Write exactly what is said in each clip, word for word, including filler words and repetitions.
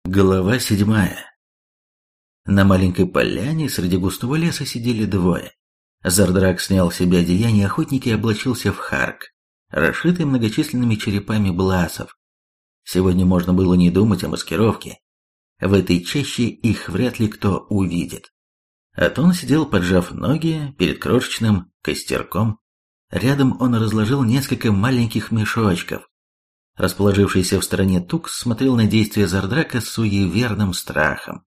Глава седьмая. На маленькой поляне среди густого леса сидели двое. Зардрак снял с себя одеяние охотника и облачился в харк, расшитый многочисленными черепами бласов. Сегодня можно было не думать о маскировке. В этой чаще их вряд ли кто увидит. Атон сидел, поджав ноги, перед крошечным костерком. Рядом он разложил несколько маленьких мешочков. Расположившийся в стороне Тукс смотрел на действия Зардрака с суеверным страхом.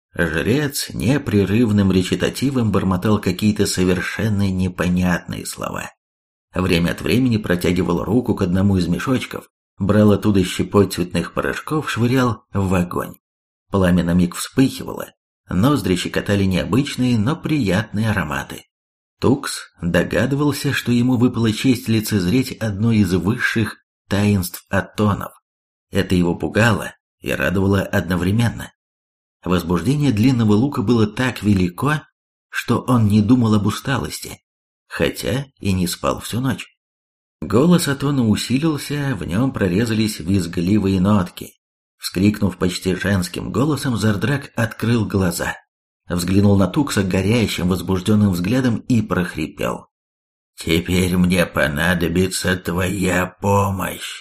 Жрец непрерывным речитативом бормотал какие-то совершенно непонятные слова. Время от времени протягивал руку к одному из мешочков, брал оттуда щепоть цветных порошков, швырял в огонь. Пламя на миг вспыхивало, ноздри щекотали необычные, но приятные ароматы. Тукс догадывался, что ему выпала честь лицезреть одно из высших таинств Атонов. Это его пугало и радовало одновременно. Возбуждение длинного лука было так велико, что он не думал об усталости, хотя и не спал всю ночь. Голос Атона усилился, в нем прорезались визгливые нотки. Вскрикнув почти женским голосом, Зардрак открыл глаза, взглянул на Тукса горящим, возбужденным взглядом и прохрипел: «Теперь мне понадобится твоя помощь».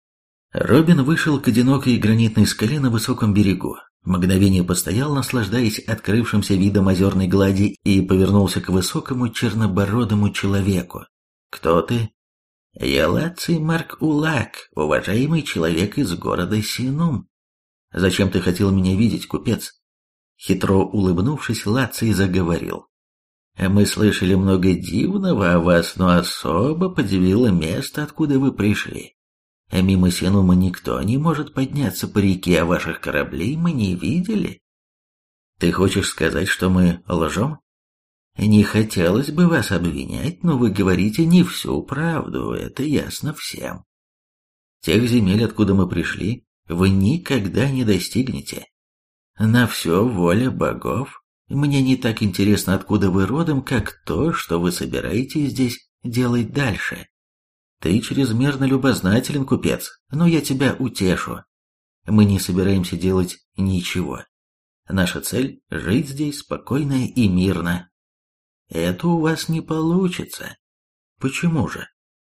Робин вышел к одинокой гранитной скале на высоком берегу, мгновение постоял, наслаждаясь открывшимся видом озерной глади, и повернулся к высокому чернобородому человеку. «Кто ты?» «Я Лаций Марк Улак, уважаемый человек из города Синум». «Зачем ты хотел меня видеть, купец?» Хитро улыбнувшись, Лаций заговорил: «Мы слышали много дивного о вас, но особо подивило место, откуда вы пришли. Мимо Синума никто не может подняться по реке, а ваших кораблей мы не видели». «Ты хочешь сказать, что мы лжем?» «Не хотелось бы вас обвинять, но вы говорите не всю правду, это ясно всем. Тех земель, откуда мы пришли, вы никогда не достигнете. На все воля богов. Мне не так интересно, откуда вы родом, как то, что вы собираетесь здесь делать дальше. Ты чрезмерно любознателен, купец, но я тебя утешу. Мы не собираемся делать ничего. Наша цель – жить здесь спокойно и мирно. Это у вас не получится. Почему же?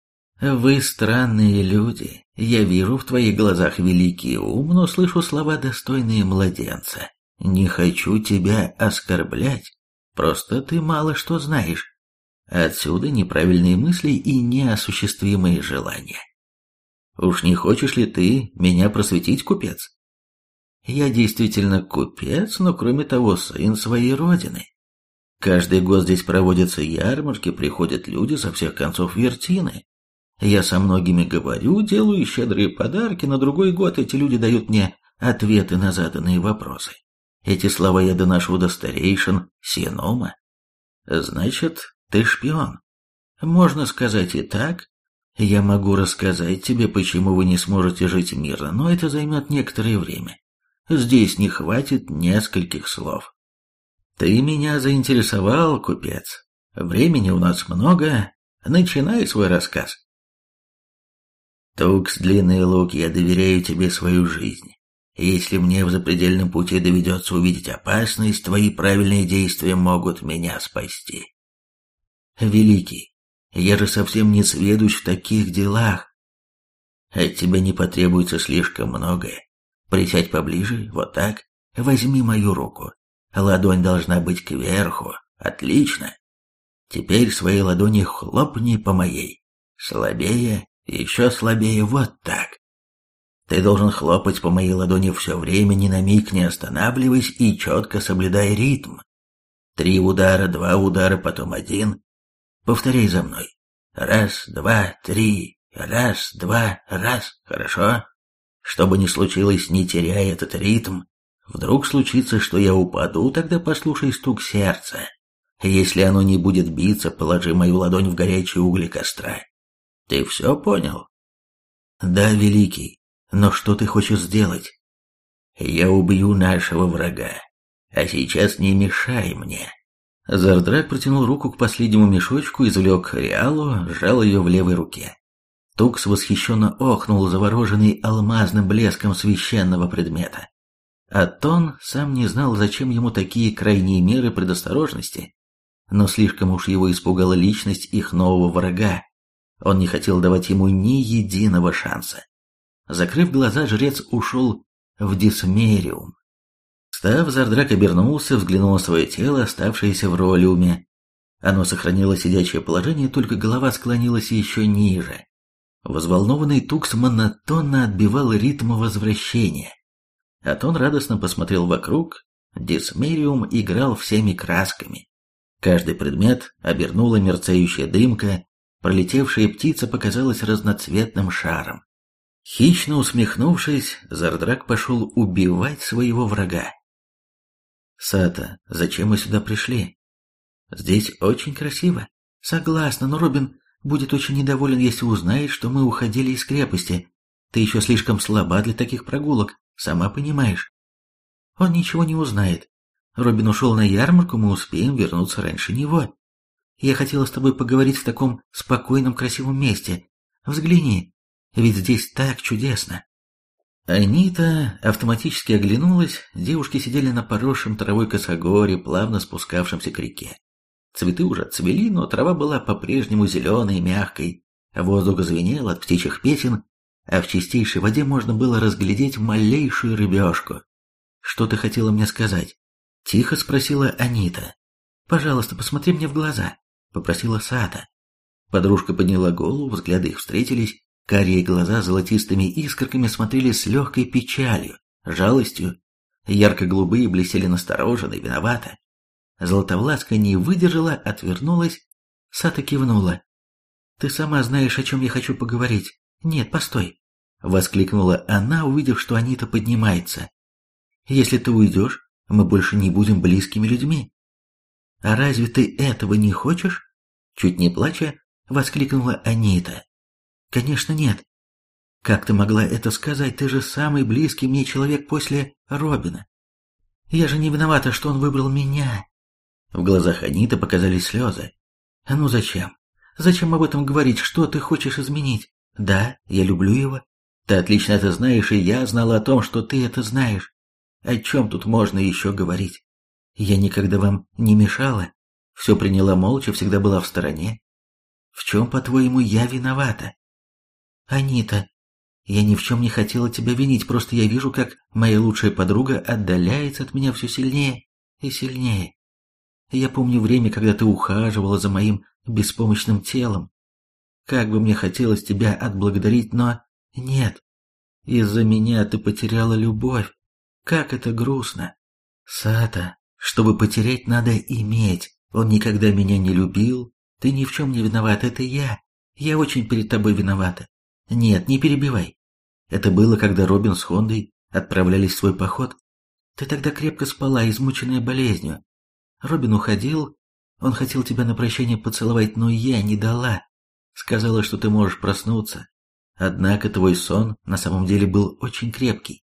Вы странные люди. Я вижу в твоих глазах великий ум, но слышу слова, достойные младенца. Не хочу тебя оскорблять, просто ты мало что знаешь. Отсюда неправильные мысли и неосуществимые желания. Уж не хочешь ли ты меня просветить, купец? Я действительно купец, но кроме того сын своей родины. Каждый год здесь проводятся ярмарки, приходят люди со всех концов Вертины. Я со многими говорю, делаю щедрые подарки, на другой год эти люди дают мне ответы на заданные вопросы. Эти слова я доношу до старейшин Синума. Значит, ты шпион. Можно сказать и так. Я могу рассказать тебе, почему вы не сможете жить мирно, но это займет некоторое время. Здесь не хватит нескольких слов. Ты меня заинтересовал, купец. Времени у нас много. Начинай свой рассказ. Тукс, длинный лук, я доверяю тебе свою жизнь. Если мне в запредельном пути доведется увидеть опасность, твои правильные действия могут меня спасти. Великий, я же совсем не сведущ в таких делах. От тебя не потребуется слишком многое. Присядь поближе, вот так, возьми мою руку. Ладонь должна быть кверху, отлично. Теперь своей ладони хлопни по моей. Слабее, еще слабее, вот так. Ты должен хлопать по моей ладони все время, ни на миг не останавливаясь и четко соблюдая ритм. Три удара, два удара, потом один. Повторяй за мной. Раз, два, три. Раз, два, раз. Хорошо? Что бы ни случилось, не теряй этот ритм. Вдруг случится, что я упаду, тогда послушай стук сердца. Если оно не будет биться, положи мою ладонь в горячие угли костра. Ты все понял? Да, великий. Но что ты хочешь сделать? Я убью нашего врага. А сейчас не мешай мне. Зардрак протянул руку к последнему мешочку, извлек реалу, сжал ее в левой руке. Тукс восхищенно охнул, завороженный алмазным блеском священного предмета. Атон сам не знал, зачем ему такие крайние меры предосторожности, но слишком уж его испугала личность их нового врага. Он не хотел давать ему ни единого шанса. Закрыв глаза, жрец ушел в Дисмериум. Встав, Зардрак обернулся, взглянул на свое тело, оставшееся в ролиуме. Оно сохранило сидячее положение, только голова склонилась еще ниже. Взволнованный Тукс монотонно отбивал ритм возвращения. Атон радостно посмотрел вокруг. Дисмериум играл всеми красками. Каждый предмет обернула мерцающая дымка, пролетевшая птица показалась разноцветным шаром. Хищно усмехнувшись, Зардрак пошел убивать своего врага. «Сата, зачем мы сюда пришли? Здесь очень красиво. Согласна, но Робин будет очень недоволен, если узнает, что мы уходили из крепости. Ты еще слишком слаба для таких прогулок, сама понимаешь. Он ничего не узнает. Робин ушел на ярмарку, мы успеем вернуться раньше него. Я хотела с тобой поговорить в таком спокойном, красивом месте. Взгляни, ведь здесь так чудесно». Анита автоматически оглянулась, девушки сидели на поросшем травой косогоре, плавно спускавшемся к реке. Цветы уже отцвели, но трава была по-прежнему зеленой и мягкой, воздух звенел от птичьих песен, а в чистейшей воде можно было разглядеть малейшую рыбешку. «Что ты хотела мне сказать?» — тихо спросила Анита. «Пожалуйста, посмотри мне в глаза», — попросила Сата. Подружка подняла голову, взгляды их встретились. Карие глаза золотистыми искорками смотрели с легкой печалью, жалостью. Ярко-голубые блестели настороженно и виновато. Золотовласка не выдержала, отвернулась. Сата кивнула. «Ты сама знаешь, о чем я хочу поговорить. Нет, постой!» — воскликнула она, увидев, что Анита поднимается. «Если ты уйдешь, мы больше не будем близкими людьми». «А разве ты этого не хочешь?» — чуть не плача, воскликнула Анита. «Конечно нет. Как ты могла это сказать? Ты же самый близкий мне человек после Робина. Я же не виновата, что он выбрал меня». В глазах Аниты показались слезы. «А ну зачем? Зачем об этом говорить? Что ты хочешь изменить? Да, я люблю его. Ты отлично это знаешь, и я знала о том, что ты это знаешь. О чем тут можно еще говорить? Я никогда вам не мешала. Все приняла молча, всегда была в стороне. В чем, по-твоему, я виновата?» «Анита, я ни в чем не хотела тебя винить, просто я вижу, как моя лучшая подруга отдаляется от меня все сильнее и сильнее. Я помню время, когда ты ухаживала за моим беспомощным телом. Как бы мне хотелось тебя отблагодарить, но нет. Из-за меня ты потеряла любовь. Как это грустно. Сата, чтобы потерять, надо иметь. Он никогда меня не любил. Ты ни в чем не виноват, это я. Я очень перед тобой виновата. Нет, не перебивай. Это было, когда Робин с Хондой отправлялись в свой поход. Ты тогда крепко спала, измученная болезнью. Робин уходил, он хотел тебя на прощание поцеловать, но я не дала. Сказала, что ты можешь проснуться. Однако твой сон на самом деле был очень крепкий.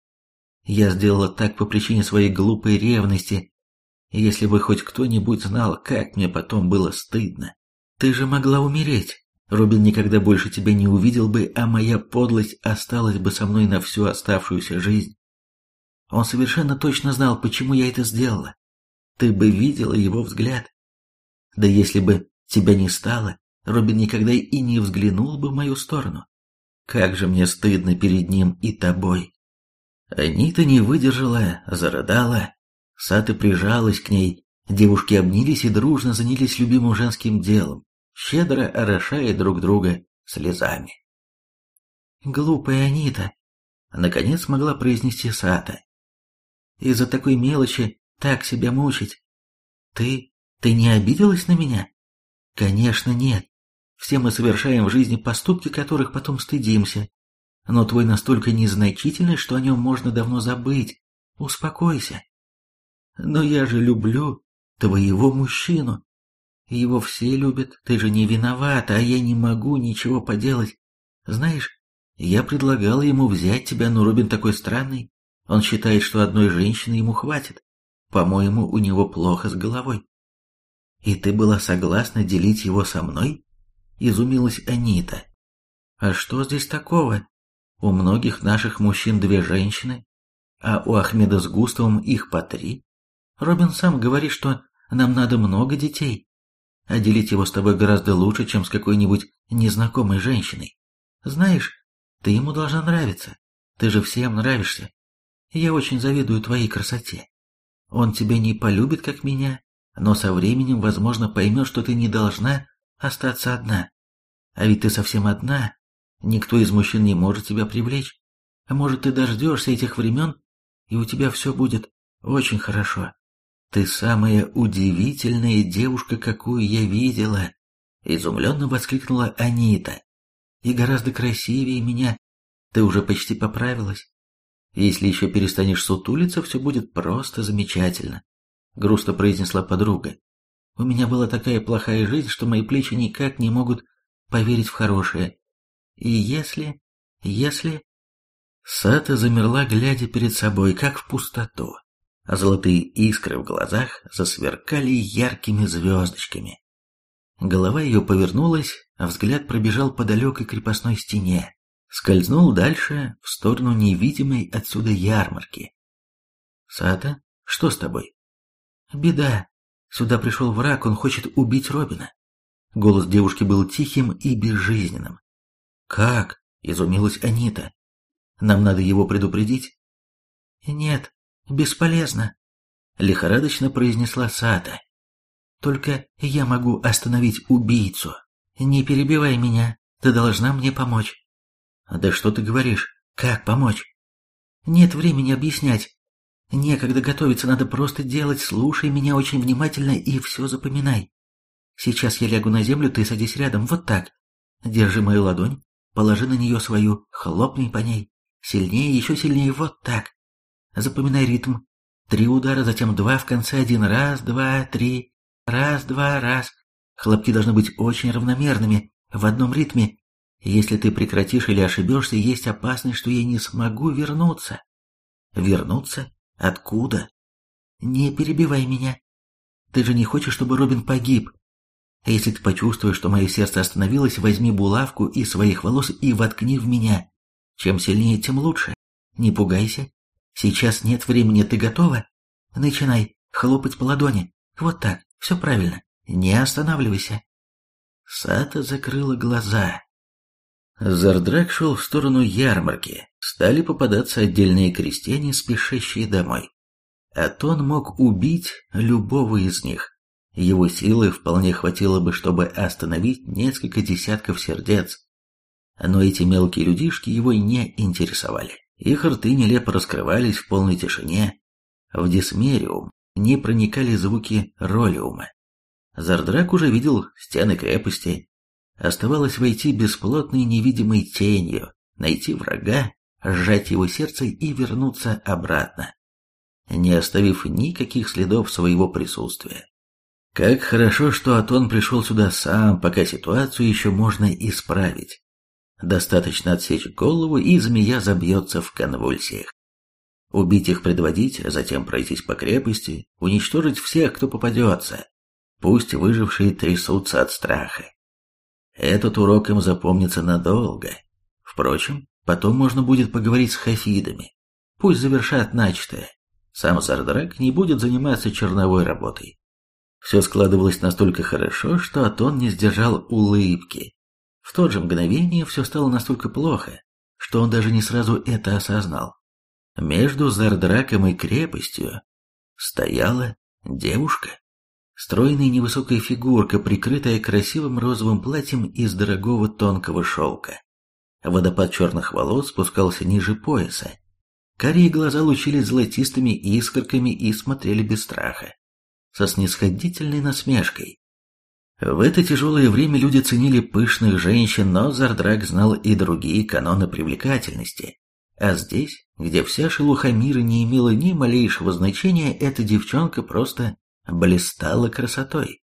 Я сделала так по причине своей глупой ревности. Если бы хоть кто-нибудь знал, как мне потом было стыдно. Ты же могла умереть. Робин никогда больше тебя не увидел бы, а моя подлость осталась бы со мной на всю оставшуюся жизнь. Он совершенно точно знал, почему я это сделала. Ты бы видела его взгляд. Да если бы тебя не стало, Робин никогда и не взглянул бы в мою сторону. Как же мне стыдно перед ним и тобой». Анита не выдержала, зарыдала. Сата прижалась к ней. Девушки обнялись и дружно занялись любимым женским делом, щедро орошая друг друга слезами. «Глупая Анита», — наконец смогла произнести Сата. «Из-за такой мелочи так себя мучить. Ты... ты не обиделась на меня?» «Конечно, нет. Все мы совершаем в жизни поступки, которых потом стыдимся. Но твой настолько незначительный, что о нем можно давно забыть. Успокойся. Но я же люблю твоего мужчину. Его все любят, ты же не виновата, а я не могу ничего поделать. Знаешь, я предлагал ему взять тебя, но Робин такой странный. Он считает, что одной женщины ему хватит. По-моему, у него плохо с головой. И ты была согласна делить его со мной?» Изумилась Анита. «А что здесь такого? У многих наших мужчин две женщины. а у Ахмеда с Густавом их по три. Робин сам говорит, что нам надо много детей, а делить его с тобой гораздо лучше, чем с какой-нибудь незнакомой женщиной. Знаешь, ты ему должна нравиться, ты же всем нравишься. Я очень завидую твоей красоте. Он тебя не полюбит, как меня, но со временем, возможно, поймет, что ты не должна остаться одна. А ведь ты совсем одна, никто из мужчин не может тебя привлечь. А может, ты дождешься этих времен, и у тебя все будет очень хорошо. Ты самая удивительная девушка, какую я видела, изумленно воскликнула Анита. И гораздо красивее меня. Ты уже почти поправилась. Если еще перестанешь сутулиться, все будет просто замечательно, грустно произнесла подруга. У меня была такая плохая жизнь, что мои плечи никак не могут поверить в хорошее. И если... если... Сата замерла, глядя перед собой, как в пустоту. А золотые искры в глазах засверкали яркими звездочками. Голова ее повернулась, а взгляд пробежал по далекой крепостной стене, скользнул дальше, в сторону невидимой отсюда ярмарки. «Сата, что с тобой?» «Беда. Сюда пришел враг, он хочет убить Робина». Голос девушки был тихим и безжизненным. «Как?» — изумилась Анита. «Нам надо его предупредить?» «Нет, бесполезно», — лихорадочно произнесла Сата. «Только я могу остановить убийцу. Не перебивай меня, ты должна мне помочь». «Да что ты говоришь? Как помочь?» «Нет времени объяснять. Некогда готовиться, надо просто делать. Слушай меня очень внимательно и все запоминай. Сейчас я лягу на землю, ты садись рядом, вот так. Держи мою ладонь, положи на нее свою, хлопни по ней. Сильнее, еще сильнее, вот так. Запоминай ритм. Три удара, затем два в конце, один. Раз, два, три. Раз, два, раз. Хлопки должны быть очень равномерными, в одном ритме. Если ты прекратишь или ошибешься, есть опасность, что я не смогу вернуться. Вернуться? Откуда? Не перебивай меня. Ты же не хочешь, чтобы Робин погиб. А если ты почувствуешь, что мое сердце остановилось, возьми булавку из своих волос и воткни в меня. Чем сильнее, тем лучше. Не пугайся. Сейчас нет времени, ты готова? Начинай хлопать по ладони. Вот так, все правильно. Не останавливайся. Сата закрыла глаза. Зардрак шел в сторону ярмарки. Стали попадаться отдельные крестьяне, спешащие домой. Атон мог убить любого из них. Его силы вполне хватило бы, чтобы остановить несколько десятков сердец. Но эти мелкие людишки его не интересовали. Их рты нелепо раскрывались в полной тишине. В Дисмериум не проникали звуки ролиума. Зардрак уже видел стены крепости. Оставалось войти бесплотной невидимой тенью, найти врага, сжать его сердце и вернуться обратно, не оставив никаких следов своего присутствия. Как хорошо, что Атон пришел сюда сам, пока ситуацию еще можно исправить. Достаточно отсечь голову, и змея забьется в конвульсиях. Убить их предводителя, затем пройтись по крепости, уничтожить всех, кто попадется. Пусть выжившие трясутся от страха. Этот урок им запомнится надолго. Впрочем, потом можно будет поговорить с хафидами. Пусть завершат начатое. Сам Зардрак не будет заниматься черновой работой. Все складывалось настолько хорошо, что Атон не сдержал улыбки. В то же мгновение все стало настолько плохо, что он даже не сразу это осознал. Между Зардраком и крепостью стояла девушка. Стройная невысокая фигурка, прикрытая красивым розовым платьем из дорогого тонкого шелка. Водопад черных волос спускался ниже пояса. Карие глаза лучились золотистыми искорками и смотрели без страха, со снисходительной насмешкой. В это тяжелое время люди ценили пышных женщин, но Зардрак знал и другие каноны привлекательности. А здесь, где вся шелуха мира не имела ни малейшего значения, эта девчонка просто блистала красотой.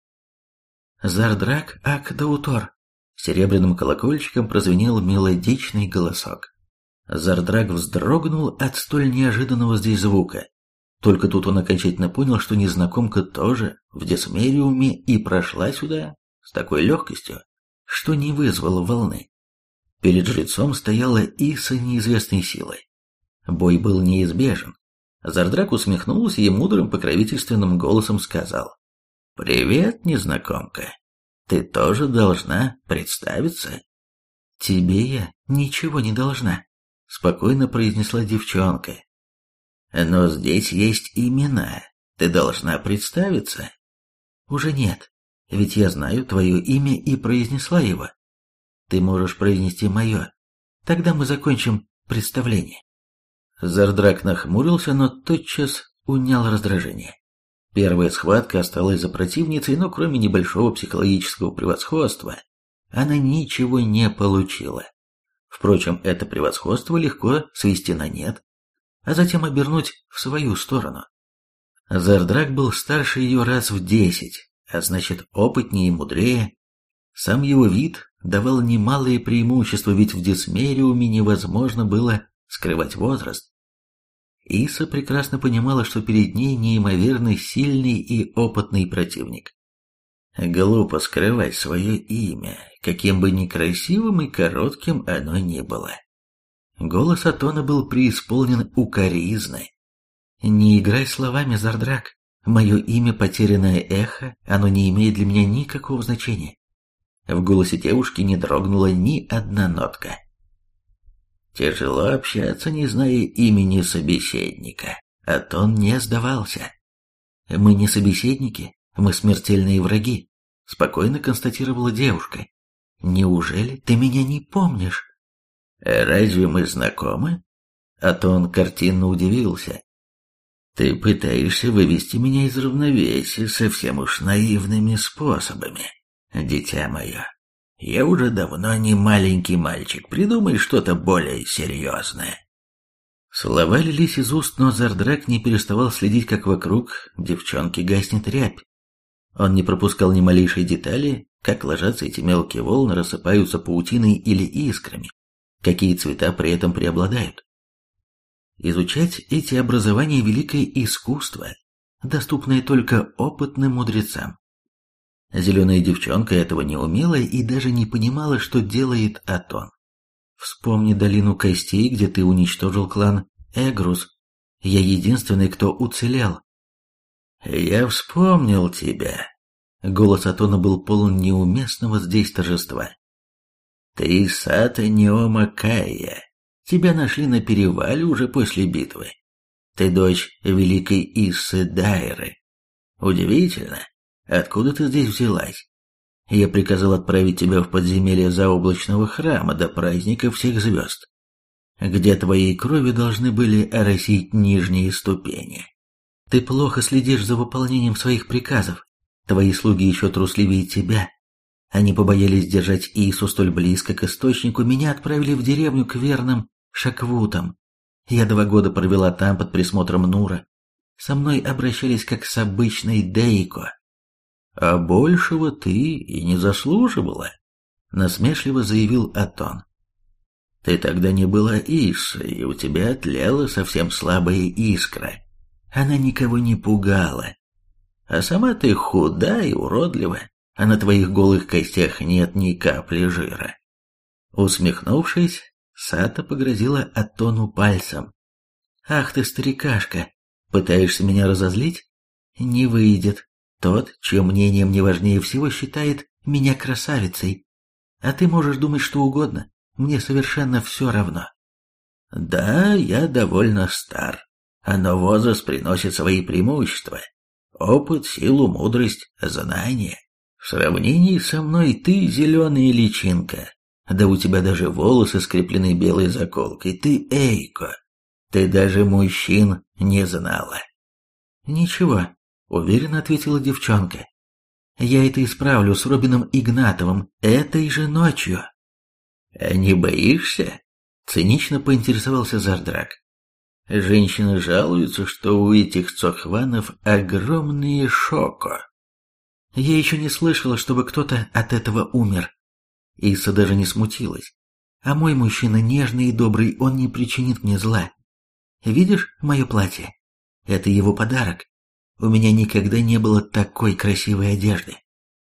«Зардрак Ак-Даутор», — серебряным колокольчиком прозвенел мелодичный голосок. Зардрак вздрогнул от столь неожиданного здесь звука. Только тут он окончательно понял, что незнакомка тоже в Дисмериуме и прошла сюда с такой легкостью, что не вызвала волны. Перед жрецом стояла Иса неизвестной силой. Бой был неизбежен, Зардрак усмехнулся и мудрым покровительственным голосом сказал: «Привет, незнакомка. Ты тоже должна представиться». «Тебе я ничего не должна», — спокойно произнесла девчонка. «Но здесь есть имена. Ты должна представиться». «Уже нет, ведь я знаю твое имя и произнесла его. Ты можешь произнести мое. Тогда мы закончим представление». Зардрак нахмурился, но тотчас унял раздражение. Первая схватка осталась за противницей, но кроме небольшого психологического превосходства, она ничего не получила. Впрочем, это превосходство легко свести на нет, а затем обернуть в свою сторону. Зардрак был старше ее раз в десять, а значит опытнее и мудрее. Сам его вид давал немалые преимущества, ведь в Дисмериуме невозможно было скрывать возраст. Иса прекрасно понимала, что перед ней неимоверно сильный и опытный противник. Глупо скрывать свое имя, каким бы ни красивым и коротким оно ни было. Голос Атона был преисполнен укоризны. «Не играй словами, Зардрак. Мое имя — потерянное эхо, оно не имеет для меня никакого значения». В голосе девушки не дрогнула ни одна нотка. Тяжело общаться, не зная имени собеседника. Атон не сдавался. «Мы не собеседники, мы смертельные враги», — спокойно констатировала девушка. «Неужели ты меня не помнишь?» «Разве мы знакомы?» Атон картинно удивился. «Ты пытаешься вывести меня из равновесия совсем уж наивными способами, дитя мое. Я уже давно не маленький мальчик, придумай что-то более серьезное». Слова лились из уст, но Зардрак не переставал следить, как вокруг девчонки гаснет рябь. Он не пропускал ни малейшей детали, как ложатся эти мелкие волны, рассыпаются паутиной или искрами, какие цвета при этом преобладают. Изучать эти образования — великое искусство, доступное только опытным мудрецам. Зеленая девчонка этого не умела и даже не понимала, что делает Атон. «Вспомни долину костей, где ты уничтожил клан Эгрус. Я единственный, кто уцелел». «Я вспомнил тебя». Голос Атона был полон неуместного здесь торжества. «Ты Сата Неома Кайя. Тебя нашли на перевале уже после битвы. Ты дочь великой Иссы Дайры. Удивительно, откуда ты здесь взялась? Я приказал отправить тебя в подземелье заоблачного храма до праздника всех звезд, где твоей крови должны были оросить нижние ступени. Ты плохо следишь за выполнением своих приказов. Твои слуги еще трусливее тебя. Они побоялись держать Ису столь близко к источнику, меня отправили в деревню к верным Шаквутам. Я два года провела там под присмотром Нура. Со мной обращались как с обычной Дейко. А большего ты и не заслуживала, насмешливо заявил Атон. Ты тогда не была Иссой, и у тебя тлела совсем слабая искра. Она никого не пугала. А сама ты худа и уродлива, а на твоих голых костях нет ни капли жира. Усмехнувшись, Сата погрозила Атону пальцем. «Ах ты, старикашка, пытаешься меня разозлить? Не выйдет. Тот, чье мнение мне важнее всего, считает меня красавицей. А ты можешь думать что угодно, мне совершенно все равно». «Да, я довольно стар, но возраст приносит свои преимущества. Опыт, силу, мудрость, знания. В сравнении со мной ты зеленая личинка. Да у тебя даже волосы скреплены белой заколкой. Ты Эйко. Ты даже мужчин не знала». «Ничего», — уверенно ответила девчонка. «Я это исправлю с Робином Игнатовым этой же ночью». «А не боишься?» — цинично поинтересовался Зардрак. «Женщины жалуются, что у этих цохванов огромные шоко». «Я еще не слышала, чтобы кто-то от этого умер». Иса даже не смутилась. «А мой мужчина нежный и добрый, он не причинит мне зла. Видишь мое платье? Это его подарок. У меня никогда не было такой красивой одежды».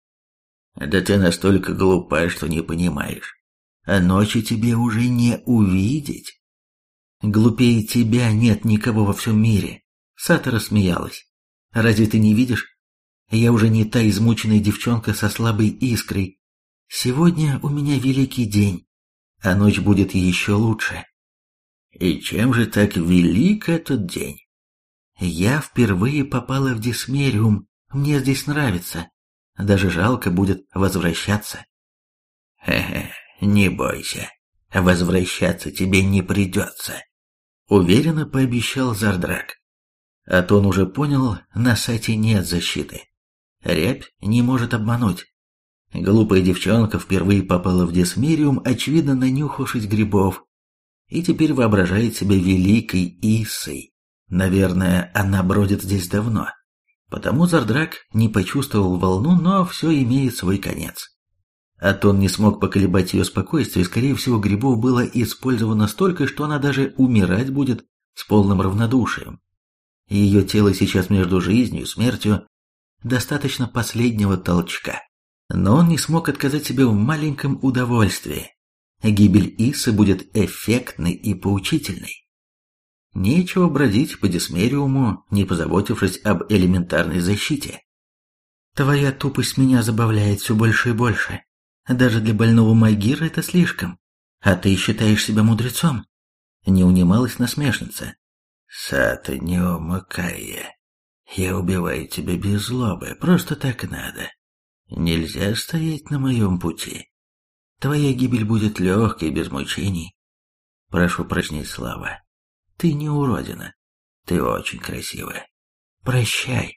«Да ты настолько глупа, что не понимаешь. А ночи тебе уже не увидеть. Глупее тебя нет никого во всем мире. Сата рассмеялась. Разве ты не видишь? Я уже не та измученная девчонка со слабой искрой. Сегодня у меня великий день, а ночь будет еще лучше. И чем же так велик этот день? Я впервые попала в Дисмериум, мне здесь нравится. Даже жалко будет возвращаться. Хе-хе, не бойся, возвращаться тебе не придется, уверенно пообещал Зардрак. А то он уже понял, на Сате нет защиты. Рябь не может обмануть. Глупая девчонка впервые попала в Дисмериум, очевидно нанюхавшись грибов, и теперь воображает себя великой Иссой. Наверное, она бродит здесь давно. Потому Зардрак не почувствовал волну, но все имеет свой конец. Атон не смог поколебать ее спокойствие, скорее всего, грибов было использовано столько, что она даже умирать будет с полным равнодушием. Ее тело сейчас между жизнью и смертью, достаточно последнего толчка. Но он не смог отказать себе в маленьком удовольствии. Гибель Иссы будет эффектной и поучительной. Нечего бродить по Дисмериуму, не позаботившись об элементарной защите. Твоя тупость меня забавляет все больше и больше. Даже для больного Магира это слишком. А ты считаешь себя мудрецом? Не унималась насмешница. Сата, не умыкая. Я убиваю тебя без злобы, просто так надо. Нельзя стоять на моем пути. Твоя гибель будет легкой, без мучений. Прошу прощения, Слава. Ты не уродина. Ты очень красивая. Прощай.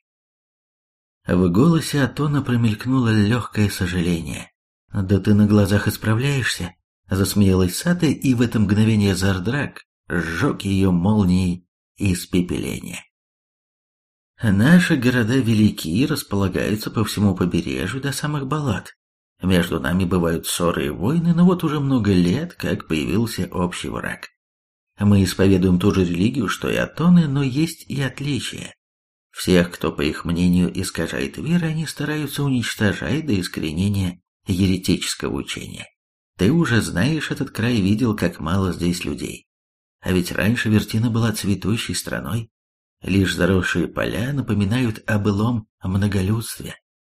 В голосе Атона промелькнуло легкое сожаление. Да ты на глазах исправляешься, засмеялась Сата, и в это мгновение Зардрак сжег ее молнией испепеления. Наши города велики и располагаются по всему побережью до самых болот. Между нами бывают ссоры и войны, но вот уже много лет, как появился общий враг. Мы исповедуем ту же религию, что и атоны, но есть и отличия. Всех, кто, по их мнению, искажает веры, они стараются уничтожать до искоренения еретического учения. Ты уже знаешь этот край, видел, как мало здесь людей. А ведь раньше Вертина была цветущей страной. Лишь заросшие поля напоминают о былом многолюдстве.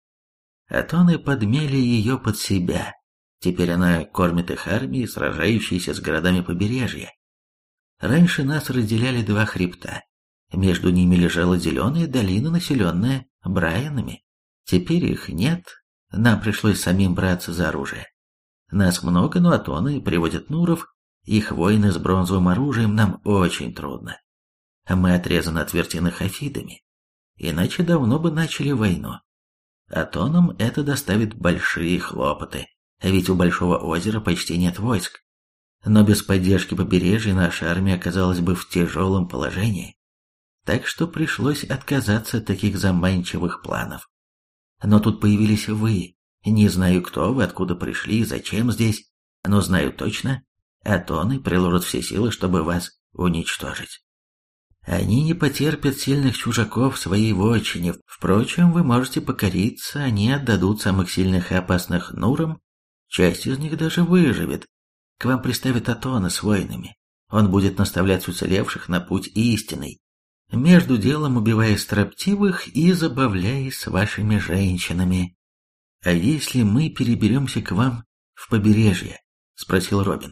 Атоны подмели ее под себя. Теперь она кормит их армии, сражающиеся с городами побережья. Раньше нас разделяли два хребта. Между ними лежала зеленая долина, населенная Брайанами. Теперь их нет, нам пришлось самим браться за оружие. Нас много, но атоны приводят нуров, их воины с бронзовым оружием нам очень трудно. Мы отрезаны от Вертины хафидами, иначе давно бы начали войну. Атонам это доставит большие хлопоты, ведь у Большого озера почти нет войск. Но без поддержки побережья наша армия оказалась бы в тяжелом положении. Так что пришлось отказаться от таких заманчивых планов. Но тут появились вы. Не знаю, кто вы, откуда пришли, зачем здесь, но знаю точно, атоны приложат все силы, чтобы вас уничтожить. Они не потерпят сильных чужаков в своей вотчине. Впрочем, вы можете покориться, они отдадут самых сильных и опасных нурам. Часть из них даже выживет. К вам приставят атона с воинами. Он будет наставлять уцелевших на путь истинный, между делом убивая строптивых и забавляясь с вашими женщинами. «А если мы переберемся к вам в побережье?» — спросил Робин.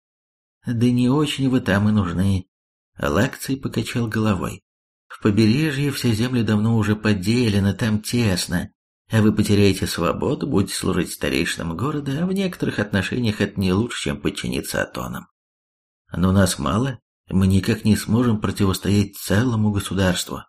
«Да не очень вы там и нужны», — Лакций покачал головой. «В побережье вся земля давно уже поделена, там тесно, а вы потеряете свободу, будете служить старейшинам города, а в некоторых отношениях это не лучше, чем подчиниться атонам. Но нас мало, мы никак не сможем противостоять целому государству.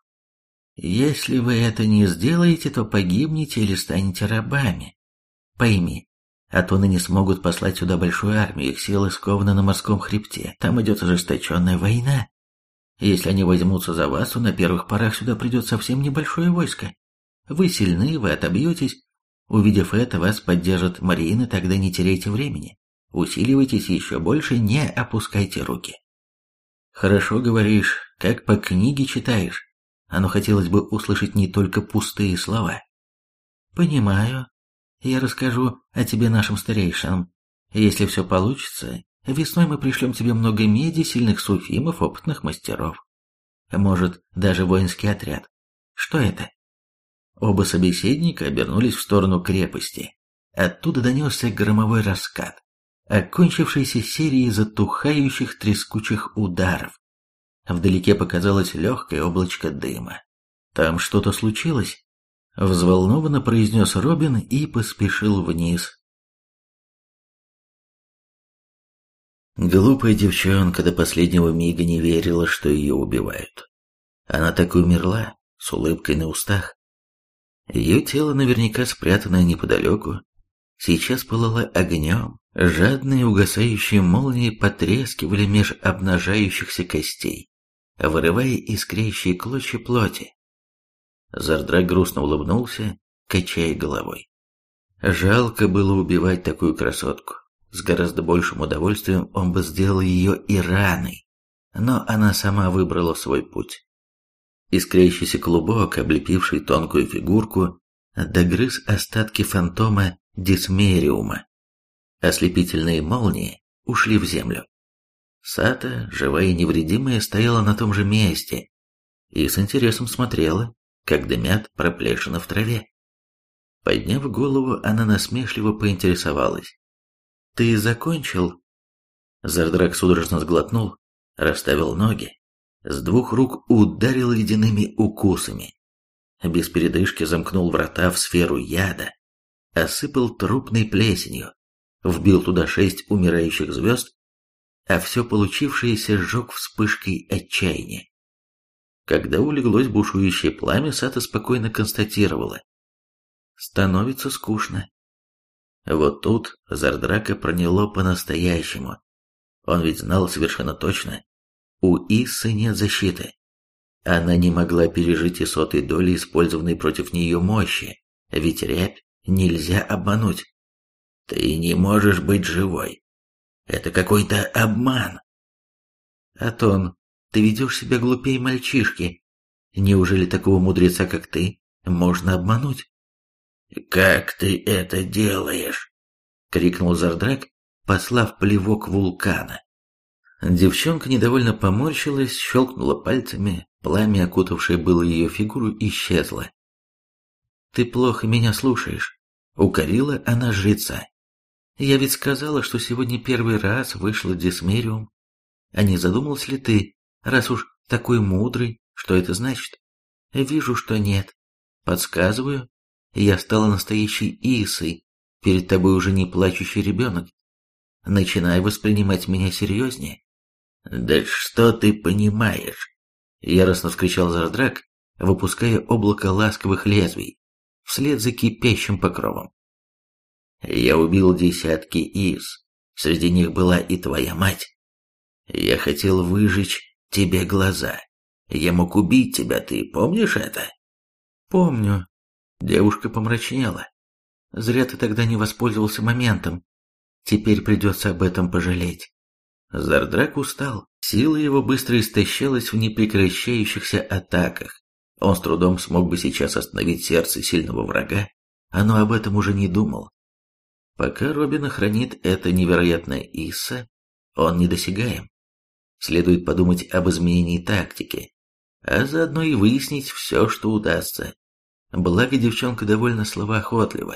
Если вы это не сделаете, то погибнете или станете рабами. Пойми, атоны не смогут послать сюда большую армию, их силы скованы на морском хребте, там идет ожесточенная война. Если они возьмутся за вас, то на первых порах сюда придет совсем небольшое войско. Вы сильны, вы отобьетесь. Увидев это, вас поддержат марины, тогда не теряйте времени. Усиливайтесь еще больше, не опускайте руки». «Хорошо говоришь, как по книге читаешь. Оно хотелось бы услышать не только пустые слова». «Понимаю. Я расскажу о тебе нашим старейшинам. Если все получится, весной мы пришлем тебе много меди, сильных суфимов, опытных мастеров. может, даже воинский отряд. Что это? Оба собеседника обернулись в сторону крепости. Оттуда донесся громовой раскат, окончившийся серией затухающих трескучих ударов. Вдалеке показалось легкое облачко дыма. «Там что-то случилось?» — взволнованно произнес Робин и поспешил вниз. Глупая девчонка до последнего мига не верила, что ее убивают. Она так и умерла, с улыбкой на устах. Ее тело, наверняка спрятанное неподалеку, сейчас пылало огнем, жадные угасающие молнии потрескивали меж обнажающихся костей, вырывая искрящие клочья плоти. Зардрак грустно улыбнулся, качая головой. Жалко было убивать такую красотку. С гораздо большим удовольствием он бы сделал ее и раной, но она сама выбрала свой путь. Искрящийся клубок, облепивший тонкую фигурку, догрыз остатки фантома Дисмериума. Ослепительные молнии ушли в землю. Сата, живая и невредимая, стояла на том же месте и с интересом смотрела, как дымят проплешины в траве. Подняв голову, она насмешливо поинтересовалась. «Ты закончил?» Зардрак судорожно сглотнул, расставил ноги, с двух рук ударил ледяными укусами. Без передышки замкнул врата в сферу яда, осыпал трупной плесенью, вбил туда шесть умирающих звезд, а все получившееся сжег вспышкой отчаяния. Когда улеглось бушующее пламя, Сата спокойно констатировала. «Становится скучно». Вот тут Зардрака проняло по-настоящему. Он ведь знал совершенно точно. У Иссы нет защиты. Она не могла пережить и сотой доли использованной против нее мощи, ведь рябь нельзя обмануть. Ты не можешь быть живой. Это какой-то обман. Атон, ты ведешь себя глупее мальчишки. Неужели такого мудреца, как ты, можно обмануть? «Как ты это делаешь?» — крикнул Зардрак, послав плевок вулкана. Девчонка недовольно поморщилась, щелкнула пальцами, пламя, окутавшее было ее фигуру, исчезло. «Ты плохо меня слушаешь», — укорила она жреца. «Я ведь сказала, что сегодня первый раз вышла Дисмериум. А не задумался ли ты, раз уж такой мудрый, что это значит? Вижу, что нет. Подсказываю. Я стала настоящей Исой, перед тобой уже не плачущий ребенок. Начинай воспринимать меня серьезнее». «Да что ты понимаешь?» — яростно вскричал Зардрак, выпуская облако ласковых лезвий, вслед за кипящим покровом. «Я убил десятки Ис, среди них была и твоя мать. Я хотел выжечь тебе глаза. Я мог убить тебя, ты помнишь это?» «Помню». Девушка помрачнела. «Зря ты тогда не воспользовался моментом. Теперь придется об этом пожалеть». Зардрак устал. Сила его быстро истощалась в непрекращающихся атаках. Он с трудом смог бы сейчас остановить сердце сильного врага, но об этом уже не думал. Пока Робина хранит эта невероятная Исса, он недосягаем. Следует подумать об изменении тактики, а заодно и выяснить все, что удастся. Благо девчонка довольно словоохотлива.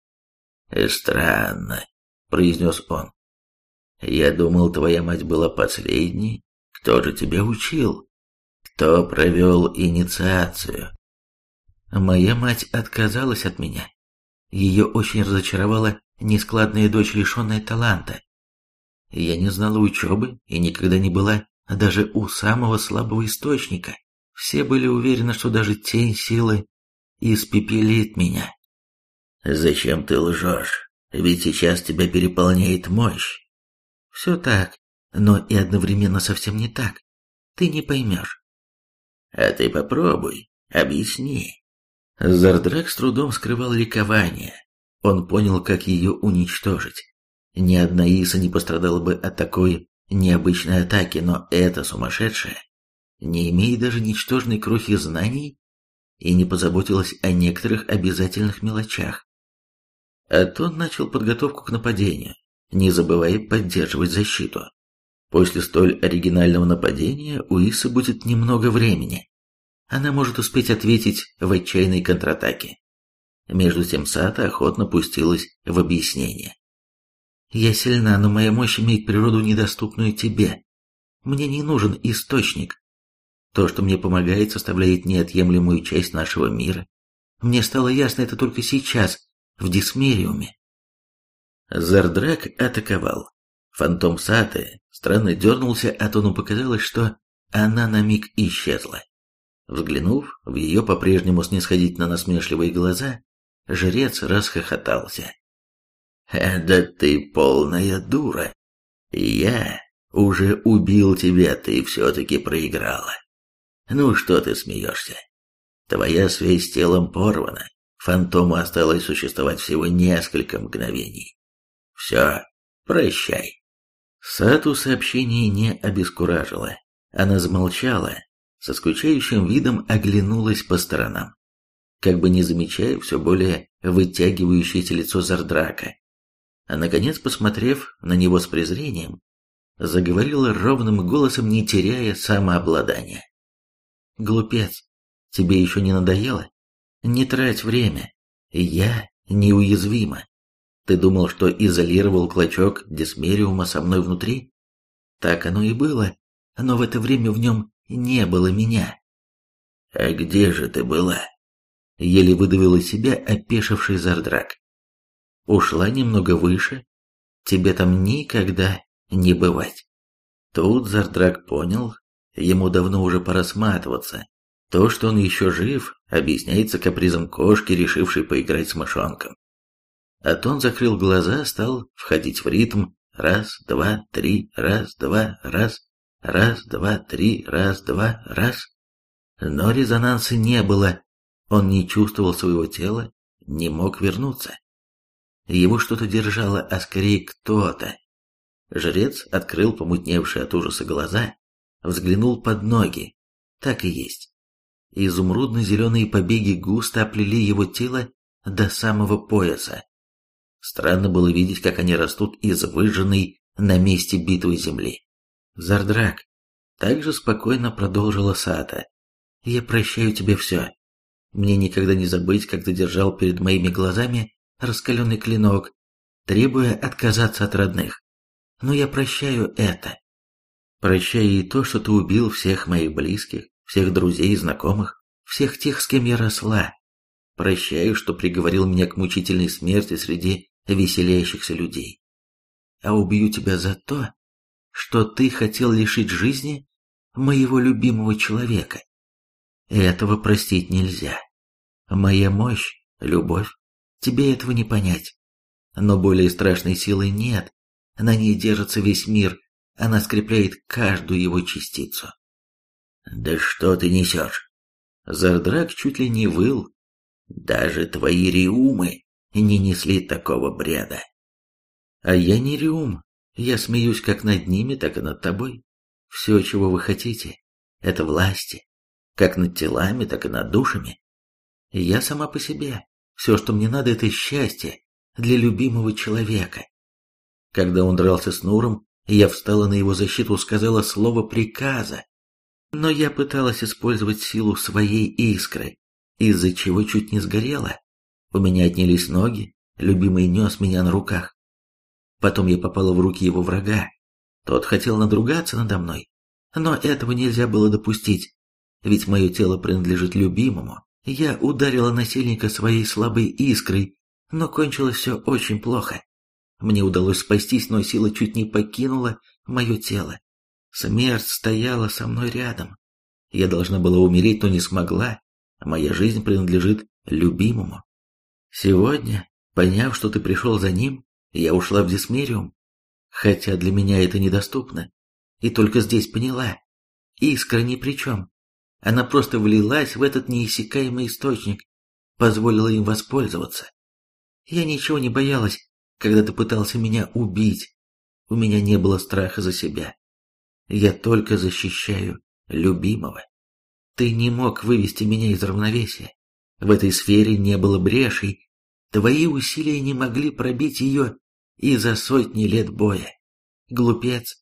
«Странно», — произнес он. «Я думал, твоя мать была последней. Кто же тебя учил? Кто провел инициацию?» «Моя мать отказалась от меня. Ее очень разочаровала нескладная дочь, лишенная таланта. Я не знала учебы и никогда не была даже у самого слабого источника. Все были уверены, что даже тень силы испепелит меня». «Зачем ты лжешь? Ведь сейчас тебя переполняет мощь». «Все так, но и одновременно совсем не так. Ты не поймешь». «А ты попробуй, объясни». Зардрак с трудом скрывал ликование. Он понял, как ее уничтожить. Ни одна Иса не пострадала бы от такой необычной атаки, но эта сумасшедшая, не имея даже ничтожной крохи знаний, и не позаботилась о некоторых обязательных мелочах. Атон начал подготовку к нападению, не забывая поддерживать защиту. После столь оригинального нападения у Исы будет немного времени. Она может успеть ответить в отчаянной контратаке. Между тем Сата охотно пустилась в объяснение. «Я сильна, но моя мощь имеет природу, недоступную тебе. Мне не нужен источник. То, что мне помогает, составляет неотъемлемую часть нашего мира. Мне стало ясно это только сейчас, в Дисмериуме». Зардрак атаковал. Фантом Саты странно дернулся, а Тону показалось, что она на миг исчезла. Взглянув в ее по-прежнему снисходительно насмешливые глаза, жрец расхохотался. «Да ты полная дура! Я уже убил тебя, ты все-таки проиграла. Ну что ты смеешься? Твоя связь с телом порвана, фантому осталось существовать всего несколько мгновений. Все, прощай». Сату сообщение не обескуражило. Она замолчала, со скучающим видом оглянулась по сторонам, как бы не замечая все более вытягивающееся лицо Зардрака. А наконец, посмотрев на него с презрением, заговорила ровным голосом, не теряя самообладания. «Глупец, тебе еще не надоело? Не трать время. Я неуязвима. Ты думал, что изолировал клочок Дисмериума со мной внутри? Так оно и было, но в это время в нем не было меня». «А где же ты была?» Еле выдавил из себя опешивший Зардрак. «Ушла немного выше. Тебе там никогда не бывать». Тут Зардрак понял, ему давно уже пора сматываться. То, что он еще жив, объясняется капризом кошки, решившей поиграть с мышонком. Атон закрыл глаза, стал входить в ритм. Раз, два, три, раз, два, раз, раз, два, три, раз, два, раз. Но резонанса не было. Он не чувствовал своего тела, не мог вернуться. Его что-то держало, а скорее кто-то. Жрец открыл помутневшие от ужаса глаза, взглянул под ноги. Так и есть. Изумрудно-зеленые побеги густо оплели его тело до самого пояса. Странно было видеть, как они растут из выжженной на месте битвы земли. «Зардрак», — также спокойно продолжила Сата, — «я прощаю тебе все. Мне никогда не забыть, как ты держал перед моими глазами раскаленный клинок, требуя отказаться от родных. Но я прощаю это. Прощаю и то, что ты убил всех моих близких, всех друзей и знакомых, всех тех, с кем я росла. Прощаю, что приговорил меня к мучительной смерти среди веселящихся людей. А убью тебя за то, что ты хотел лишить жизни моего любимого человека. Этого простить нельзя. Моя мощь, любовь, тебе этого не понять. Но более страшной силы нет. На ней держится весь мир, она скрепляет каждую его частицу». «Да что ты несешь?» Зардрак чуть ли не выл. «Даже твои риумы не несли такого бреда». «А я не риум. Я смеюсь как над ними, так и над тобой. Все, чего вы хотите, это власти, как над телами, так и над душами. Я сама по себе. Все, что мне надо, это счастье для любимого человека». Когда он дрался с Нуром, я встала на его защиту, сказала слово приказа. Но я пыталась использовать силу своей искры, из-за чего чуть не сгорела. У меня отнялись ноги, любимый нес меня на руках. Потом я попала в руки его врага. Тот хотел надругаться надо мной, но этого нельзя было допустить, ведь мое тело принадлежит любимому. Я ударила насильника своей слабой искрой, но кончилось все очень плохо. Мне удалось спастись, но сила чуть не покинула мое тело. Смерть стояла со мной рядом. Я должна была умереть, но не смогла. Моя жизнь принадлежит любимому. Сегодня, поняв, что ты пришел за ним, я ушла в Дисмериум, хотя для меня это недоступно. И только здесь поняла. Искра ни при чем. Она просто влилась в этот неиссякаемый источник, позволила им воспользоваться. Я ничего не боялась, когда ты пытался меня убить. У меня не было страха за себя. Я только защищаю любимого. Ты не мог вывести меня из равновесия. В этой сфере не было брешей. Твои усилия не могли пробить ее и за сотни лет боя. Глупец,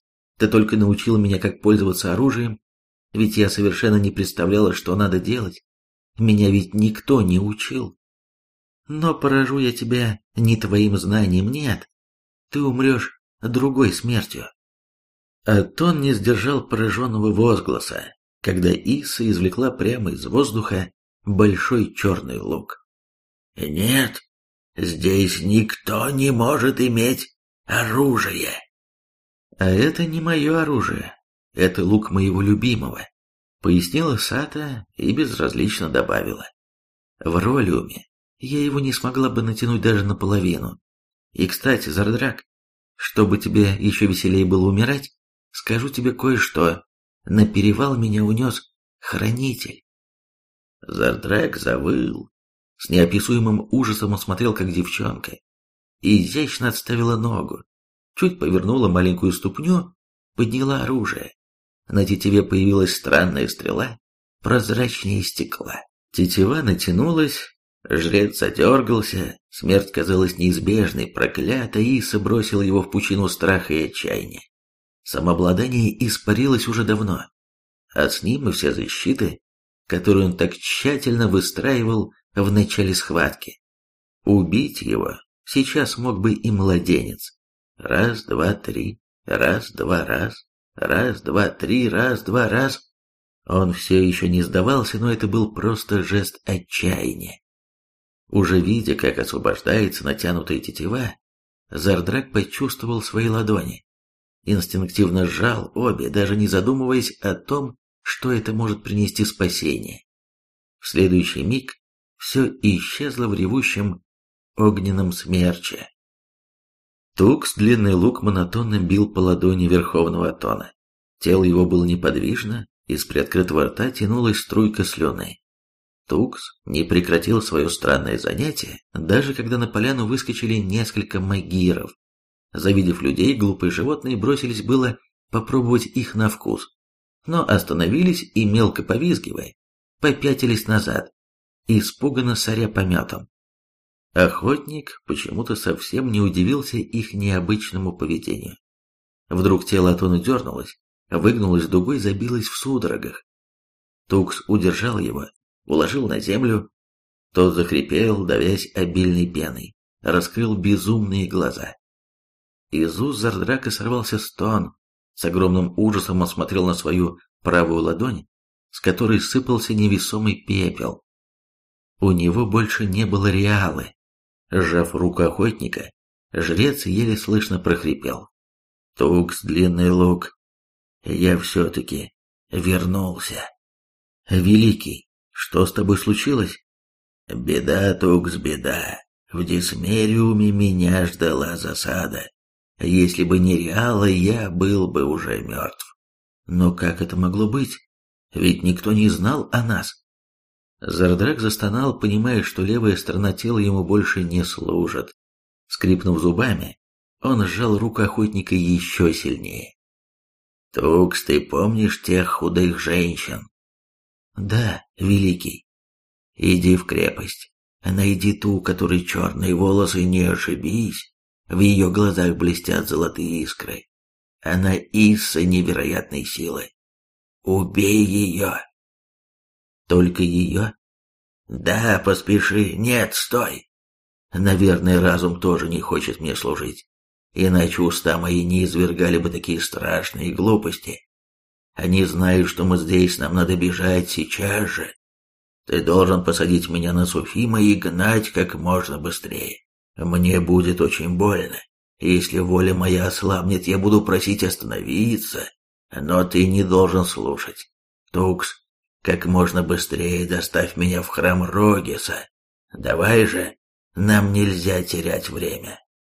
Ты только научил меня, как пользоваться оружием, ведь я совершенно не представляла, что надо делать. Меня ведь никто не учил. Но поражу я тебя не твоим знанием, нет. Ты умрешь другой смертью. Атон не сдержал пораженного возгласа, когда Иса извлекла прямо из воздуха большой черный лук. «Нет, здесь никто не может иметь оружие». «А это не мое оружие, это лук моего любимого», пояснила Сата и безразлично добавила. «В Ролиуме я его не смогла бы натянуть даже наполовину. И, кстати, Зардрак, чтобы тебе еще веселее было умирать, скажу тебе кое-что. На перевал меня унес хранитель». Зардрак завыл. С неописуемым ужасом он смотрел, как девчонка изящно отставила ногу, чуть повернула маленькую ступню, подняла оружие. На тетиве появилась странная стрела, прозрачнее стекла. Тетива натянулась, жрец задергался, смерть казалась неизбежной, проклятая Иса бросила его в пучину страха и отчаяния. Самообладание испарилось уже давно, а с ним и все защиты, которые он так тщательно выстраивал в начале схватки. Убить его сейчас мог бы и младенец. Раз, два, три, раз, два, раз, раз, два, три, раз, два, раз. Он все еще не сдавался, но это был просто жест отчаяния. Уже видя, как освобождается натянутая тетива, Зардрак почувствовал свои ладони. Инстинктивно сжал обе, даже не задумываясь о том, что это может принести спасение. В следующий миг все исчезло в ревущем огненном смерче. Тукс длинный лук монотонно бил по ладони Верховного Атона. Тело его было неподвижно, из приоткрытого рта тянулась струйка слюны. Тукс не прекратил свое странное занятие, даже когда на поляну выскочили несколько магиров. Завидев людей, глупые животные бросились было попробовать их на вкус, но остановились и, мелко повизгивая, попятились назад, испуганно соря пометом. Охотник почему-то совсем не удивился их необычному поведению. Вдруг тело Атона дернулось, выгнулось дугой, забилось в судорогах. Тукс удержал его, уложил на землю. Тот захрипел, давясь обильной пеной, раскрыл безумные глаза. Из уст Зардрака сорвался стон. С огромным ужасом он смотрел на свою правую ладонь, с которой сыпался невесомый пепел. У него больше не было реалы. Сжав руку охотника, жрец еле слышно прохрипел. «Тукс, длинный лук, я все-таки вернулся». «Великий, что с тобой случилось?» «Беда, Тукс, беда. В Дисмериуме меня ждала засада. Если бы не реалы, я был бы уже мертв». «Но как это могло быть? Ведь никто не знал о нас». Зардрак застонал, понимая, что левая сторона тела ему больше не служит. Скрипнув зубами, он сжал руку охотника еще сильнее. «Тукс, ты помнишь тех худых женщин?» «Да, великий». «Иди в крепость, найди ту, у которой черные волосы, не ошибись. В ее глазах блестят золотые искры. Она Исса невероятной силы. Убей ее». «Только ее?» «Да, поспеши. Нет, стой. Наверное, разум тоже не хочет мне служить. Иначе уста мои не извергали бы такие страшные глупости. Они знают, что мы здесь, нам надо бежать сейчас же. Ты должен посадить меня на Суфима и гнать как можно быстрее. Мне будет очень больно. Если воля моя ослабнет, я буду просить остановиться, но ты не должен слушать. Тукс, как можно быстрее доставь меня в храм Рогеса. Давай же, нам нельзя терять время».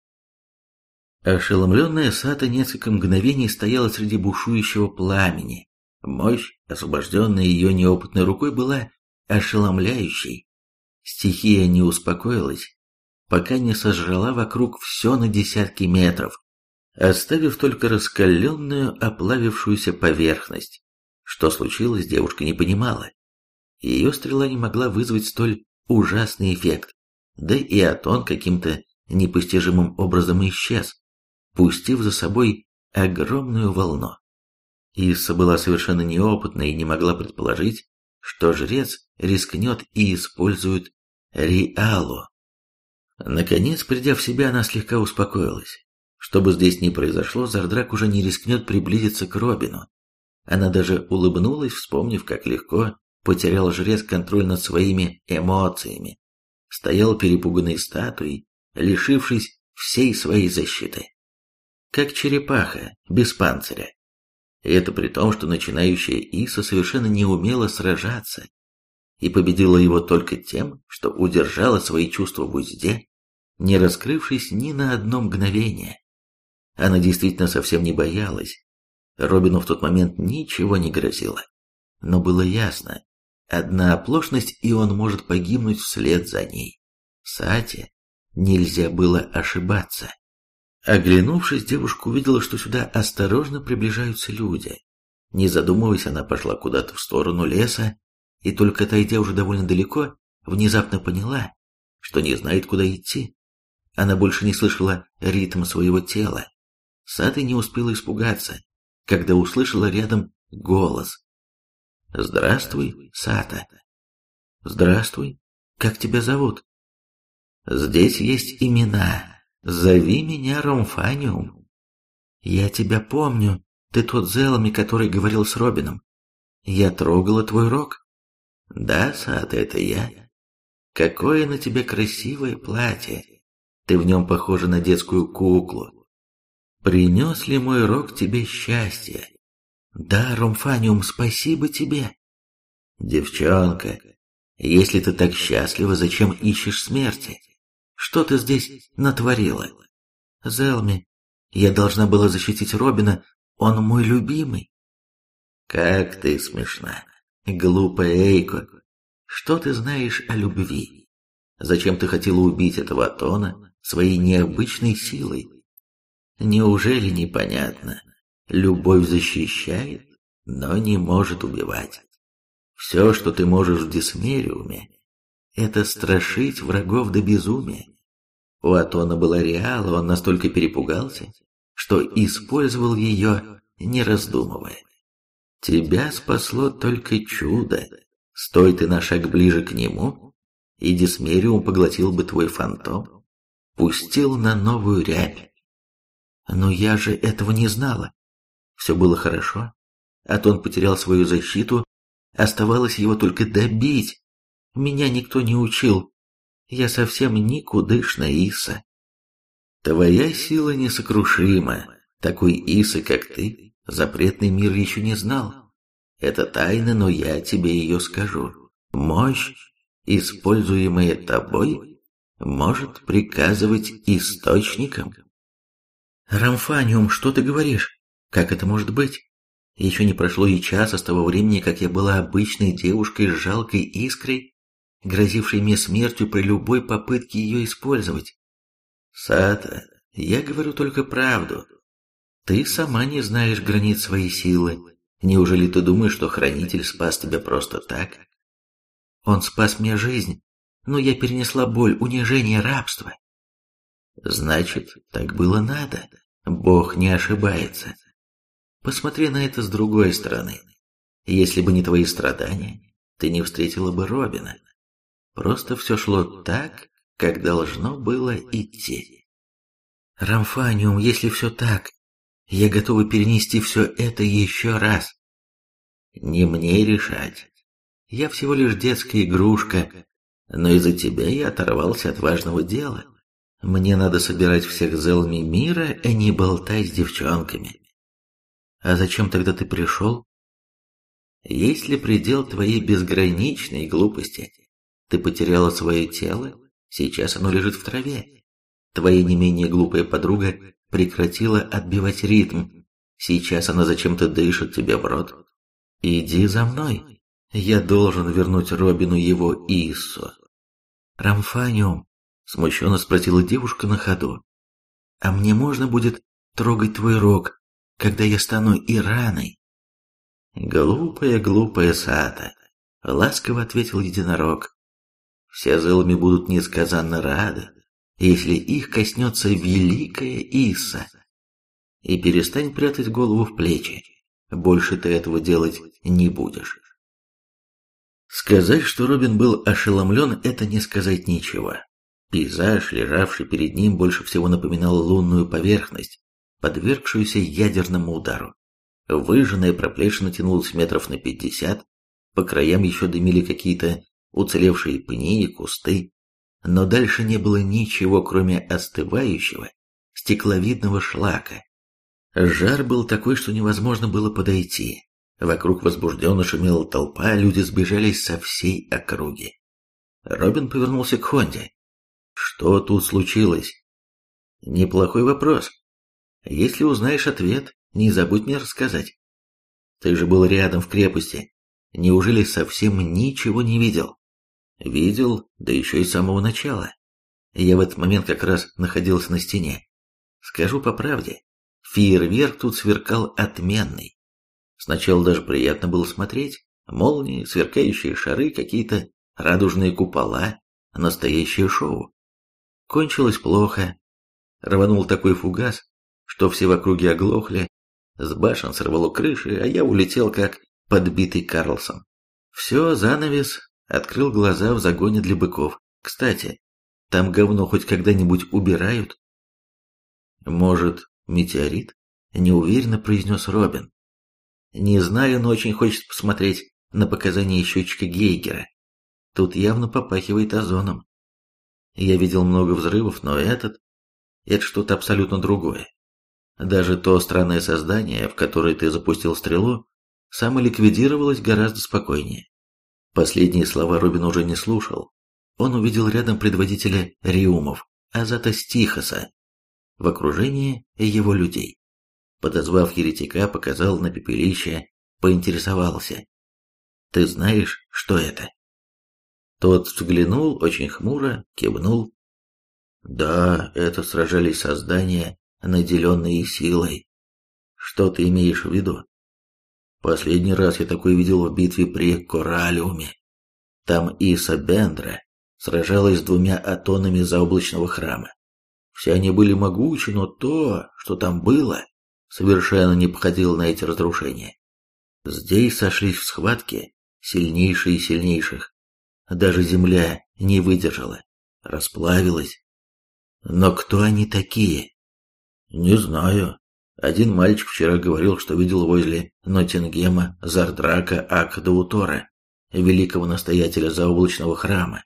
Ошеломленная Сата несколько мгновений стояла среди бушующего пламени. Мощь, освобожденная ее неопытной рукой, была ошеломляющей. Стихия не успокоилась, пока не сожрала вокруг все на десятки метров, оставив только раскаленную, оплавившуюся поверхность. Что случилось, девушка не понимала. Ее стрела не могла вызвать столь ужасный эффект, да и Атон каким-то непостижимым образом исчез, пустив за собой огромную волну. Исса была совершенно неопытна и не могла предположить, что жрец рискнет и использует Риалу. Наконец, придя в себя, она слегка успокоилась. Что бы здесь ни произошло, Зардрак уже не рискнет приблизиться к Робину. Она даже улыбнулась, вспомнив, как легко потерял жрец контроль над своими эмоциями. Стоял перепуганной статуей, лишившись всей своей защиты. Как черепаха, без панциря. И это при том, что начинающая Исса совершенно не умела сражаться и победила его только тем, что удержала свои чувства в узде, не раскрывшись ни на одно мгновение. Она действительно совсем не боялась. Робину в тот момент ничего не грозило. Но было ясно, одна оплошность, и он может погибнуть вслед за ней. Сате нельзя было ошибаться. Оглянувшись, девушка увидела, что сюда осторожно приближаются люди. Не задумываясь, она пошла куда-то в сторону леса, и только отойдя уже довольно далеко, внезапно поняла, что не знает, куда идти. Она больше не слышала ритм своего тела. Сата не успела испугаться, когда услышала рядом голос. «Здравствуй, Сата». «Здравствуй. Как тебя зовут?» «Здесь есть имена. Зови меня Ромфаниум». «Я тебя помню. Ты тот Зелами, который говорил с Робином. Я трогала твой рог». «Да, Сата, это я. Какое на тебе красивое платье. Ты в нем похожа на детскую куклу. Принес ли мой рог тебе счастье?» «Да, Ромфаниум, спасибо тебе». «Девчонка, если ты так счастлива, зачем ищешь смерти? Что ты здесь натворила?» «Зелми, я должна была защитить Робина, он мой любимый». «Как ты смешна, глупая Эйко. Что ты знаешь о любви? Зачем ты хотела убить этого Атона своей необычной силой? Неужели непонятно? Любовь защищает, но не может убивать. Все, что ты можешь в Дисмериуме, это страшить врагов до безумия. У Атона была Риала, он настолько перепугался, что использовал ее, не раздумывая. Тебя спасло только чудо. Стой ты на шаг ближе к нему, и Дисмериум поглотил бы твой фантом, пустил на новую рябь. Но я же этого не знала. Все было хорошо. Атон потерял свою защиту, оставалось его только добить. Меня никто не учил. Я совсем никудышна, Исса. Твоя сила несокрушима. Такой Иссы, как ты, запретный мир еще не знал. Это тайна, но я тебе ее скажу. Мощь, используемая тобой, может приказывать источникам. Рамфаниум, что ты говоришь? Как это может быть? Еще не прошло и часа с того времени, как я была обычной девушкой с жалкой искрой, грозившей мне смертью при любой попытке ее использовать. Сата, я говорю только правду. Ты сама не знаешь границ своей силы. Неужели ты думаешь, что Хранитель спас тебя просто так? Он спас мне жизнь, но я перенесла боль, унижение, рабство. Значит, так было надо. Бог не ошибается. Посмотри на это с другой стороны. Если бы не твои страдания, ты не встретила бы Робина. Просто все шло так, как должно было идти. Рамфаниум, если все так, я готова перенести все это еще раз. Не мне решать. Я всего лишь детская игрушка, но из-за тебя я оторвался от важного дела. Мне надо собирать всех Зелми мира, а не болтать с девчонками. А зачем тогда ты пришел? Есть ли предел твоей безграничной глупости? Ты потеряла свое тело, сейчас оно лежит в траве. Твоя не менее глупая подруга прекратила отбивать ритм, сейчас она зачем-то дышит тебе в рот. Иди за мной, я должен вернуть Робину его Иссу. Рамфаниум, смущенно спросила девушка на ходу. А мне можно будет трогать твой рог, когда я стану Ираной? Глупая, глупая Сата, ласково ответил единорог. Все Зелми будут несказанно рады, если их коснется великая Исса. и перестань прятать голову в плечи. Больше ты этого делать не будешь. Сказать, что Робин был ошеломлен, это не сказать ничего. Пейзаж, лежавший перед ним, больше всего напоминал лунную поверхность, подвергшуюся ядерному удару. Выжженная проплешина тянулась метров на пятьдесят, по краям еще дымили какие-то уцелевшие пни и кусты, но дальше не было ничего, кроме остывающего, стекловидного шлака. Жар был такой, что невозможно было подойти. Вокруг возбужденно шумела толпа, люди сбежались со всей округи. Робин повернулся к Хонде. Что тут случилось? Неплохой вопрос. Если узнаешь ответ, не забудь мне рассказать. Ты же был рядом в крепости. Неужели совсем ничего не видел? Видел, да еще и с самого начала. Я в этот момент как раз находился на стене. Скажу по правде, фейерверк тут сверкал отменный. Сначала даже приятно было смотреть. Молнии, сверкающие шары, какие-то радужные купола, настоящее шоу. Кончилось плохо. Рванул такой фугас, что все в округе оглохли. С башен сорвало крыши, а я улетел как подбитый Карлсон. Все, занавес, открыл глаза в загоне для быков. Кстати, там говно хоть когда-нибудь убирают? Может, метеорит? Неуверенно произнес Робин. Не знаю, но очень хочется посмотреть на показания счетчика Гейгера. Тут явно попахивает озоном. Я видел много взрывов, но этот... Это что-то абсолютно другое. Даже то странное создание, в которое ты запустил стрелу, самоликвидировалось гораздо спокойнее. Последние слова Робин уже не слушал. Он увидел рядом предводителя Риумов, Азата Стихоса, в окружении его людей. Подозвав еретика, показал на пепелище, поинтересовался. «Ты знаешь, что это?» Тот взглянул очень хмуро, кивнул. «Да, это сражались создания, наделенные силой. Что ты имеешь в виду?» «Последний раз я такой видел в битве при Коралиуме. Там Иса Бендра сражалась с двумя атонами заоблачного храма. Все они были могучи, но то, что там было, совершенно не походило на эти разрушения. Здесь сошлись в схватке сильнейшие из сильнейших. Даже земля не выдержала, расплавилась. Но кто они такие?» «Не знаю. Один мальчик вчера говорил, что видел возле Ноттингема Зардрака Акдаутора, великого настоятеля заоблачного храма.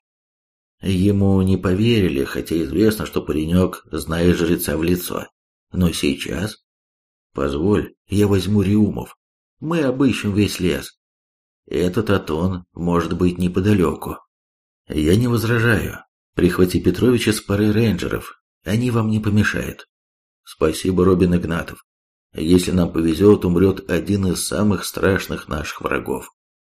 Ему не поверили, хотя известно, что паренек знает жреца в лицо. Но сейчас... Позволь, я возьму Риумов. Мы обыщем весь лес. Этот Атон может быть неподалеку. Я не возражаю. Прихвати Петровича с парой рейнджеров. Они вам не помешают. Спасибо, Робин Игнатов. Если нам повезет, умрет один из самых страшных наших врагов.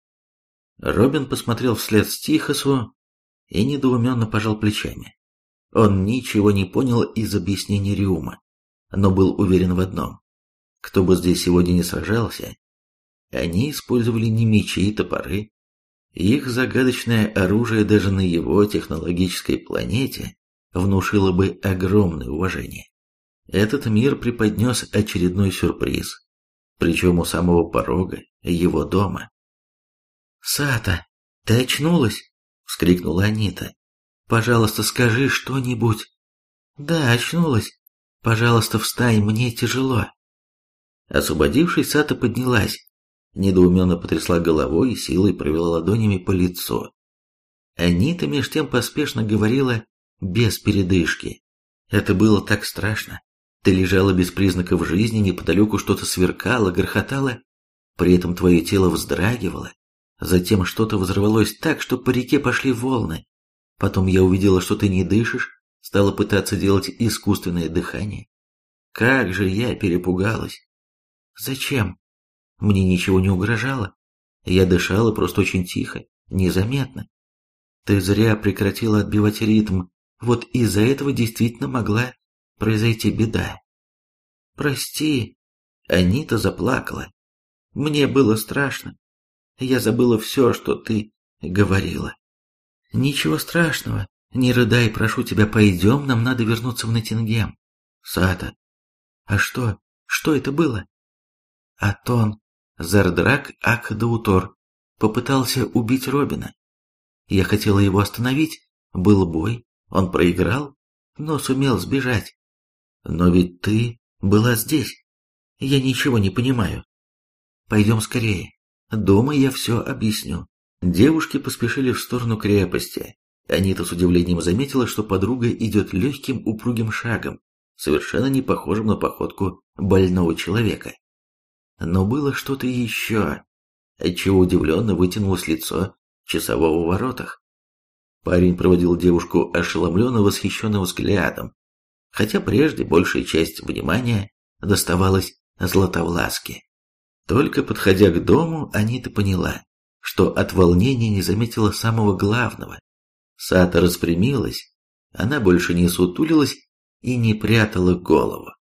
Робин посмотрел вслед Стихосу и недоуменно пожал плечами. Он ничего не понял из объяснений Риума, но был уверен в одном. Кто бы здесь сегодня не сражался, они использовали не мечи и топоры. Их загадочное оружие даже на его технологической планете внушило бы огромное уважение. Этот мир преподнес очередной сюрприз, причем у самого порога его дома. «Сата, ты очнулась?» — вскрикнула Анита. «Пожалуйста, скажи что-нибудь». «Да, очнулась. Пожалуйста, встань, мне тяжело». Освободившись, Сата поднялась, недоуменно потрясла головой и силой провела ладонями по лицу. Анита меж тем поспешно говорила без передышки. «Это было так страшно. Ты лежала без признаков жизни, неподалеку что-то сверкало, грохотало, при этом твое тело вздрагивало. Затем что-то взорвалось так, что по реке пошли волны. Потом я увидела, что ты не дышишь, стала пытаться делать искусственное дыхание. Как же я перепугалась. Зачем? Мне ничего не угрожало. Я дышала просто очень тихо, незаметно. Ты зря прекратила отбивать ритм. Вот из-за этого действительно могла произойти беда. Прости. Анита заплакала. Мне было страшно. Я забыла все, что ты говорила. Ничего страшного. Не рыдай, прошу тебя, пойдем, нам надо вернуться в Ноттингем. Сата. А что, Что это было? Атон Зардрак Акдаутор попытался убить Робина. Я хотела его остановить, был бой, он проиграл, но сумел сбежать. Но ведь ты была здесь. Я ничего не понимаю. Пойдем скорее. Дома я все объясню. Девушки поспешили в сторону крепости. Анита с удивлением заметила, что подруга идет легким упругим шагом, совершенно не похожим на походку больного человека. Но было что-то еще, отчего удивленно вытянулось лицо часового в воротах. Парень проводил девушку ошеломленно восхищенным взглядом, хотя прежде большая часть внимания доставалась Златовласке. Только подходя к дому, Анита поняла, что от волнения не заметила самого главного. Сата распрямилась, она больше не сутулилась и не прятала голову.